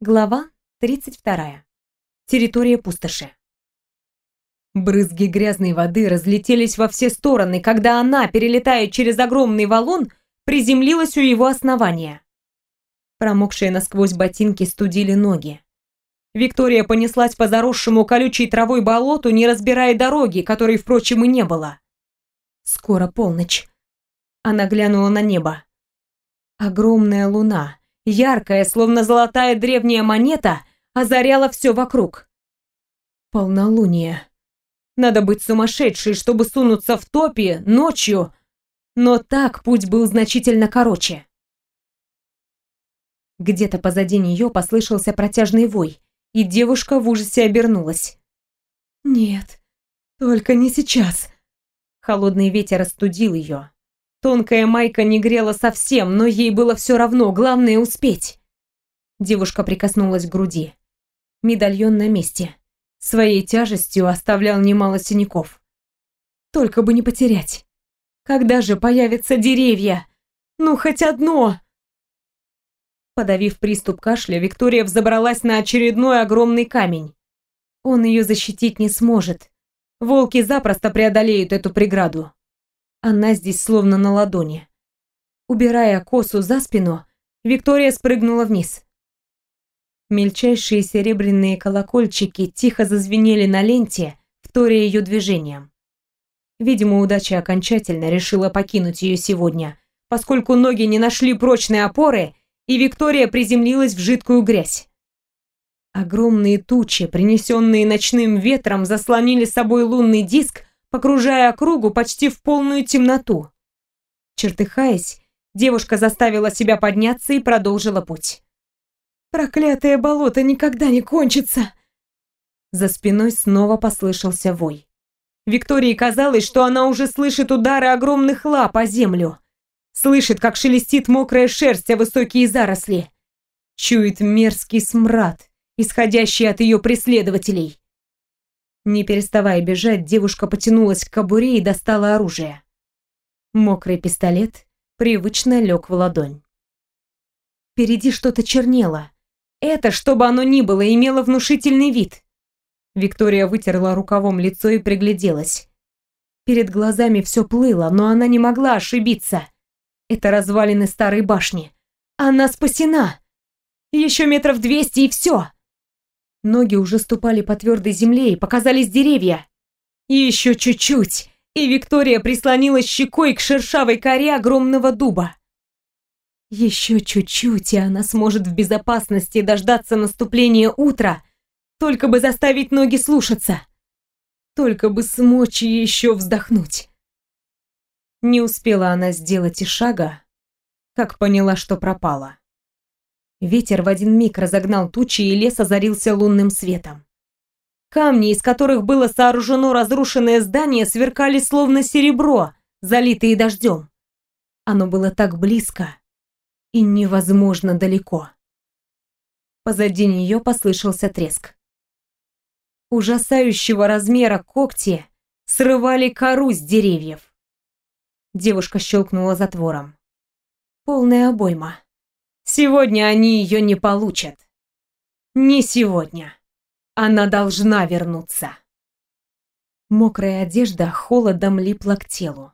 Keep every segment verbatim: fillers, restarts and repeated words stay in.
Глава тридцать вторая. Территория пустоши. Брызги грязной воды разлетелись во все стороны, когда она, перелетая через огромный валун, приземлилась у его основания. Промокшие насквозь ботинки студили ноги. Виктория понеслась по заросшему колючей травой болоту, не разбирая дороги, которой, впрочем, и не было. Скоро полночь. Она глянула на небо. Огромная луна, яркая, словно золотая древняя монета, озаряла все вокруг. Полнолуние. Надо быть сумасшедшей, чтобы сунуться в топи ночью, но так путь был значительно короче. Где-то позади нее послышался протяжный вой, и девушка в ужасе обернулась. Нет, только не сейчас. Холодный ветер остудил ее. Тонкая майка не грела совсем, но ей было все равно, главное успеть. Девушка прикоснулась к груди. Медальон на месте. Своей тяжестью оставлял немало синяков. Только бы не потерять. Когда же появятся деревья? Ну, хоть одно! Подавив приступ кашля, Виктория взобралась на очередной огромный камень. Он ее защитить не сможет. Волки запросто преодолеют эту преграду. Она здесь словно на ладони. Убирая косу за спину, Виктория спрыгнула вниз. Мельчайшие серебряные колокольчики тихо зазвенели на ленте, вторя ее движением. Видимо, удача окончательно решила покинуть ее сегодня, поскольку ноги не нашли прочной опоры, и Виктория приземлилась в жидкую грязь. Огромные тучи, принесенные ночным ветром, заслонили собой лунный диск, погружая округу почти в полную темноту. Чертыхаясь, девушка заставила себя подняться и продолжила путь. «Проклятое болото никогда не кончится!» За спиной снова послышался вой. Виктории казалось, что она уже слышит удары огромных лап о землю. Слышит, как шелестит мокрая шерсть о высокие заросли. Чует мерзкий смрад, исходящий от ее преследователей. Не переставая бежать, девушка потянулась к кобуре и достала оружие. Мокрый пистолет привычно лег в ладонь. Впереди что-то чернело. Это, что бы оно ни было, имело внушительный вид. Виктория вытерла рукавом лицо и пригляделась. Перед глазами все плыло, но она не могла ошибиться. Это развалины старой башни. Она спасена. Еще метров двести и все. Ноги уже ступали по твердой земле, и показались деревья. И еще чуть-чуть, и Виктория прислонилась щекой к шершавой коре огромного дуба. Еще чуть-чуть, и она сможет в безопасности дождаться наступления утра, только бы заставить ноги слушаться. Только бы смочь еще вздохнуть. Не успела она сделать и шага, как поняла, что пропала. Ветер в один миг разогнал тучи, и лес озарился лунным светом. Камни, из которых было сооружено разрушенное здание, сверкали словно серебро, залитые дождем. Оно было так близко и невозможно далеко. Позади нее послышался треск. Ужасающего размера когти срывали кору с деревьев. Девушка щелкнула затвором. Полная обойма. Сегодня они ее не получат. Не сегодня. Она должна вернуться. Мокрая одежда холодом липла к телу.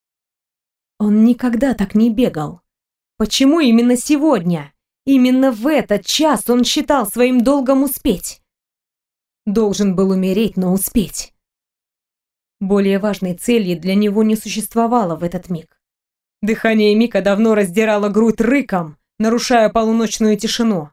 Он никогда так не бегал. Почему именно сегодня? Именно в этот час он считал своим долгом успеть. Должен был умереть, но успеть. Более важной цели для него не существовало в этот миг. Дыхание Мика давно раздирало грудь рыком, нарушая полуночную тишину.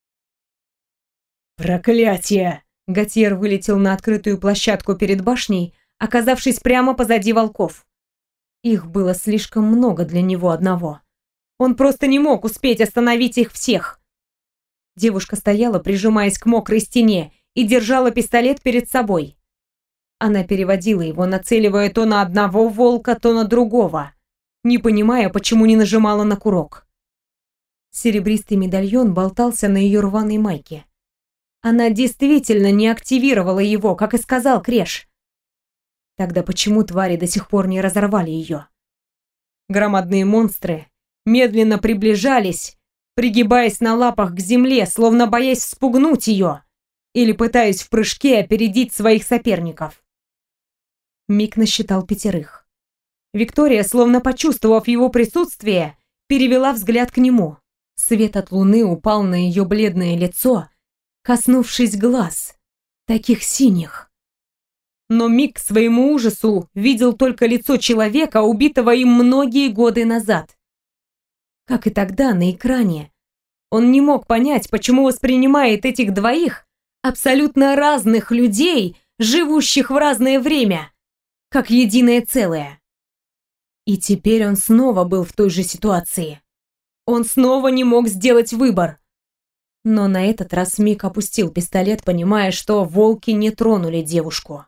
«Проклятие!» Готьер вылетел на открытую площадку перед башней, оказавшись прямо позади волков. Их было слишком много для него одного. Он просто не мог успеть остановить их всех. Девушка стояла, прижимаясь к мокрой стене, и держала пистолет перед собой. Она переводила его, нацеливая то на одного волка, то на другого, не понимая, почему не нажимала на курок. Серебристый медальон болтался на ее рваной майке. Она действительно не активировала его, как и сказал Креш. Тогда почему твари до сих пор не разорвали ее? Громадные монстры медленно приближались, пригибаясь на лапах к земле, словно боясь спугнуть ее или пытаясь в прыжке опередить своих соперников. Мик насчитал пятерых. Виктория, словно почувствовав его присутствие, перевела взгляд к нему. Свет от луны упал на ее бледное лицо, коснувшись глаз, таких синих. Но Мик к своему ужасу видел только лицо человека, убитого им многие годы назад. Как и тогда на экране, он не мог понять, почему воспринимает этих двоих, абсолютно разных людей, живущих в разное время, как единое целое. И теперь он снова был в той же ситуации. Он снова не мог сделать выбор. Но на этот раз Мик опустил пистолет, понимая, что волки не тронули девушку.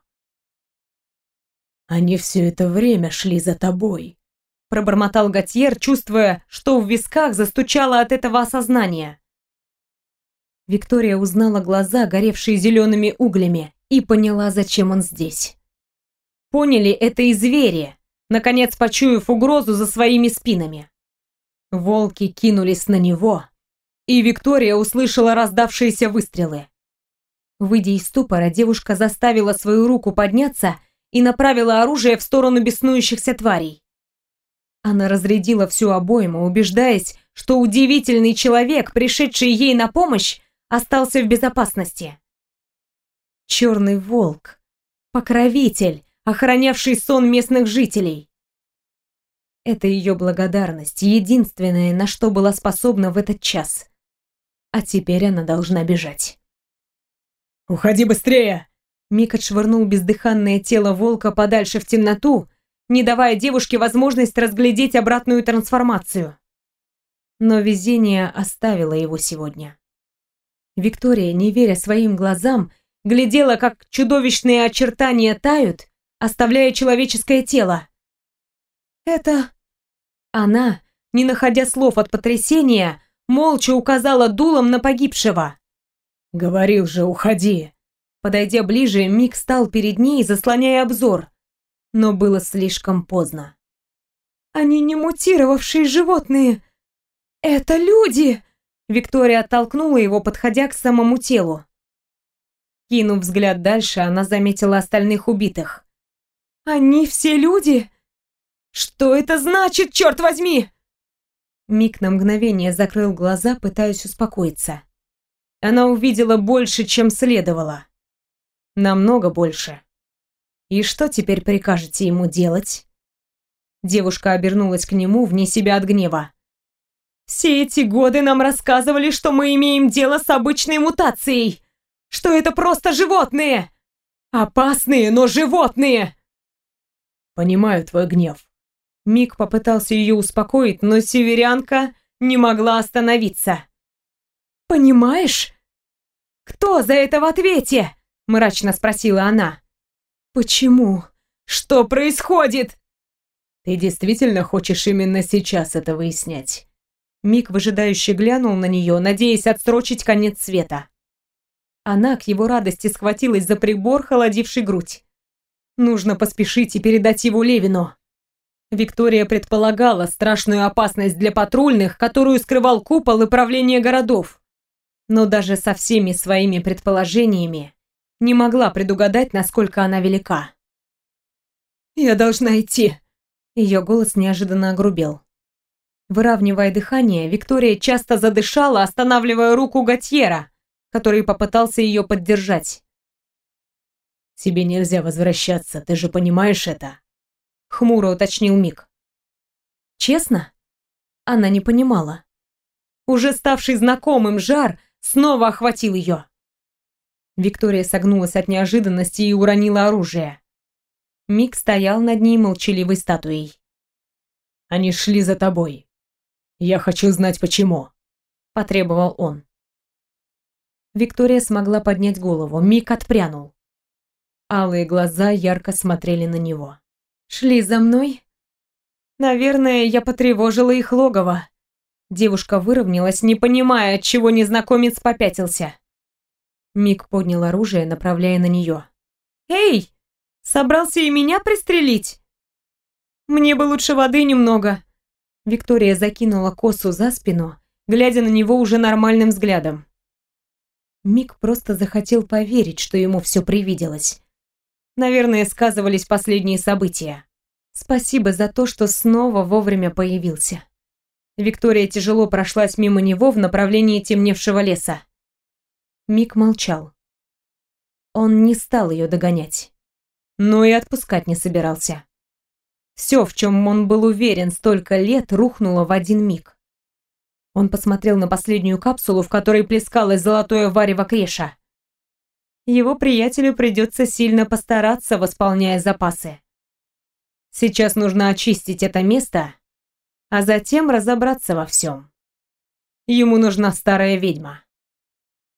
«Они все это время шли за тобой», — пробормотал Готьер, чувствуя, что в висках застучало от этого осознания. Виктория узнала глаза, горевшие зелеными углями, и поняла, зачем он здесь. Поняли это и звери, наконец почуяв угрозу за своими спинами. Волки кинулись на него, и Виктория услышала раздавшиеся выстрелы. Выйдя из ступора, девушка заставила свою руку подняться и направила оружие в сторону беснующихся тварей. Она разрядила всю обойму, убеждаясь, что удивительный человек, пришедший ей на помощь, остался в безопасности. Черный волк, покровитель, охранявший сон местных жителей. Это ее благодарность, единственное, на что была способна в этот час. А теперь она должна бежать. «Уходи быстрее!» Мик отшвырнул бездыханное тело волка подальше в темноту, не давая девушке возможность разглядеть обратную трансформацию. Но везение оставило его сегодня. Виктория, не веря своим глазам, глядела, как чудовищные очертания тают, оставляя человеческое тело. «Это...» Она, не находя слов от потрясения, молча указала дулом на погибшего. «Говорил же, уходи!» Подойдя ближе, Мик стал перед ней, заслоняя обзор. Но было слишком поздно. «Они не мутировавшие животные! Это люди!» Виктория оттолкнула его, подходя к самому телу. Кинув взгляд дальше, она заметила остальных убитых. «Они все люди? Что это значит, черт возьми?» Мик на мгновение закрыл глаза, пытаясь успокоиться. Она увидела больше, чем следовало. Намного больше. И что теперь прикажете ему делать? Девушка обернулась к нему вне себя от гнева. «Все эти годы нам рассказывали, что мы имеем дело с обычной мутацией, что это просто животные! Опасные, но животные!» «Понимаю твой гнев». Мик попытался ее успокоить, но северянка не могла остановиться. «Понимаешь? Кто за это в ответе?» — мрачно спросила она. «Почему? Что происходит?» «Ты действительно хочешь именно сейчас это выяснять?» Мик выжидающе глянул на нее, надеясь отсрочить конец света. Она, к его радости, схватилась за прибор, холодивший грудь. Нужно поспешить и передать его Левину. Виктория предполагала страшную опасность для патрульных, которую скрывал купол и правление городов. Но даже со всеми своими предположениями не могла предугадать, насколько она велика. «Я должна идти!» Ее голос неожиданно огрубел. Выравнивая дыхание, Виктория часто задышала, останавливая руку Готьера, который попытался ее поддержать. «Тебе нельзя возвращаться, ты же понимаешь это?» Хмуро уточнил Мик. Честно? Она не понимала. Уже ставший знакомым жар снова охватил ее. Виктория согнулась от неожиданности и уронила оружие. Мик стоял над ней молчаливой статуей. «Они шли за тобой. Я хочу знать, почему», — потребовал он. Виктория смогла поднять голову. Мик отпрянул. Алые глаза ярко смотрели на него. «Шли за мной? Наверное, я потревожила их логово». Девушка выровнялась, не понимая, отчего незнакомец попятился. Мик поднял оружие, направляя на нее. «Эй! Собрался и меня пристрелить? Мне бы лучше воды немного». Виктория закинула косу за спину глядя на него уже нормальным взглядом. Мик просто захотел поверить, что ему все привиделось. Наверное, сказывались последние события. Спасибо за то, что снова вовремя появился. Виктория тяжело прошлась мимо него в направлении темневшего леса. Мик молчал. Он не стал ее догонять, но и отпускать не собирался. Все, в чем он был уверен столько лет, рухнуло в один миг. Он посмотрел на последнюю капсулу, в которой плескалось золотое варево Креша. Его приятелю придется сильно постараться, восполняя запасы. Сейчас нужно очистить это место, а затем разобраться во всем. Ему нужна старая ведьма.